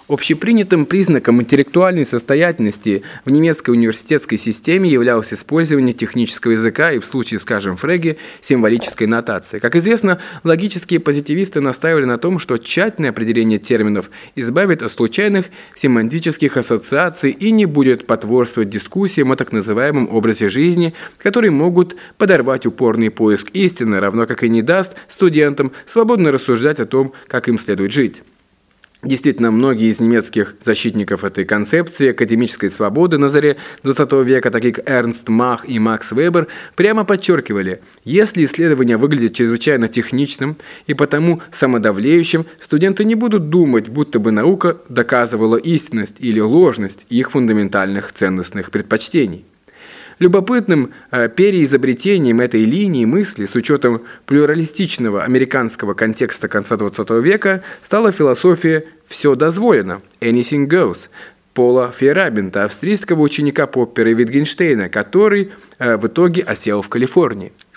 Общепринятым признаком интеллектуальной состоятельности в немецкой университетской системе являлось использование технического языка и, в случае, скажем, Фреге, символической нотации. Как известно, логические позитивисты настаивали на том, что тщательное определение терминов избавит от случайных семантических ассоциаций и не будет потворствовать дискуссиям о так называемом образе жизни, которые могут подорвать упорный поиск истины, равно как и не даст студентам свободно рассуждать о том, как им следует жить. Действительно, многие из немецких защитников этой концепции академической свободы на заре XX века, такие как Эрнст Мах и Макс Вебер, прямо подчеркивали, если исследование выглядит чрезвычайно техничным и потому самодавлеющим, студенты не будут думать, будто бы наука доказывала истинность или ложность их фундаментальных ценностных предпочтений. Любопытным переизобретением этой линии мысли с учетом плюралистичного американского контекста конца XX века стала философия «все дозволено» (anything goes) Пола Фейерабента, австрийского ученика Поппера и Витгенштейна, который в итоге осел в Калифорнии.